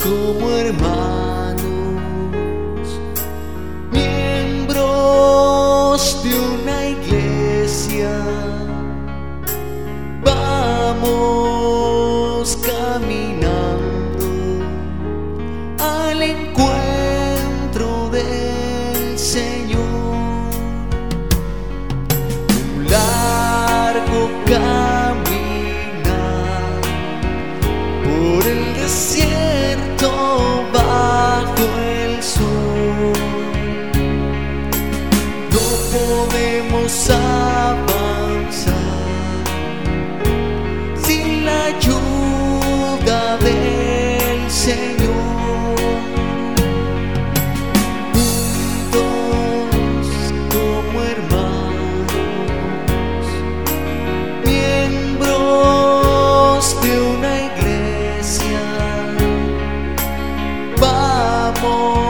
como hermanos, miembros de una iglesia, vamos caminando al encuentro del Señor. Un largo caminar por el desierto bajo el sol. No podemos avanzar sin la ayuda del Señor. Juntos como hermanos, miembros de una iglesia, vamos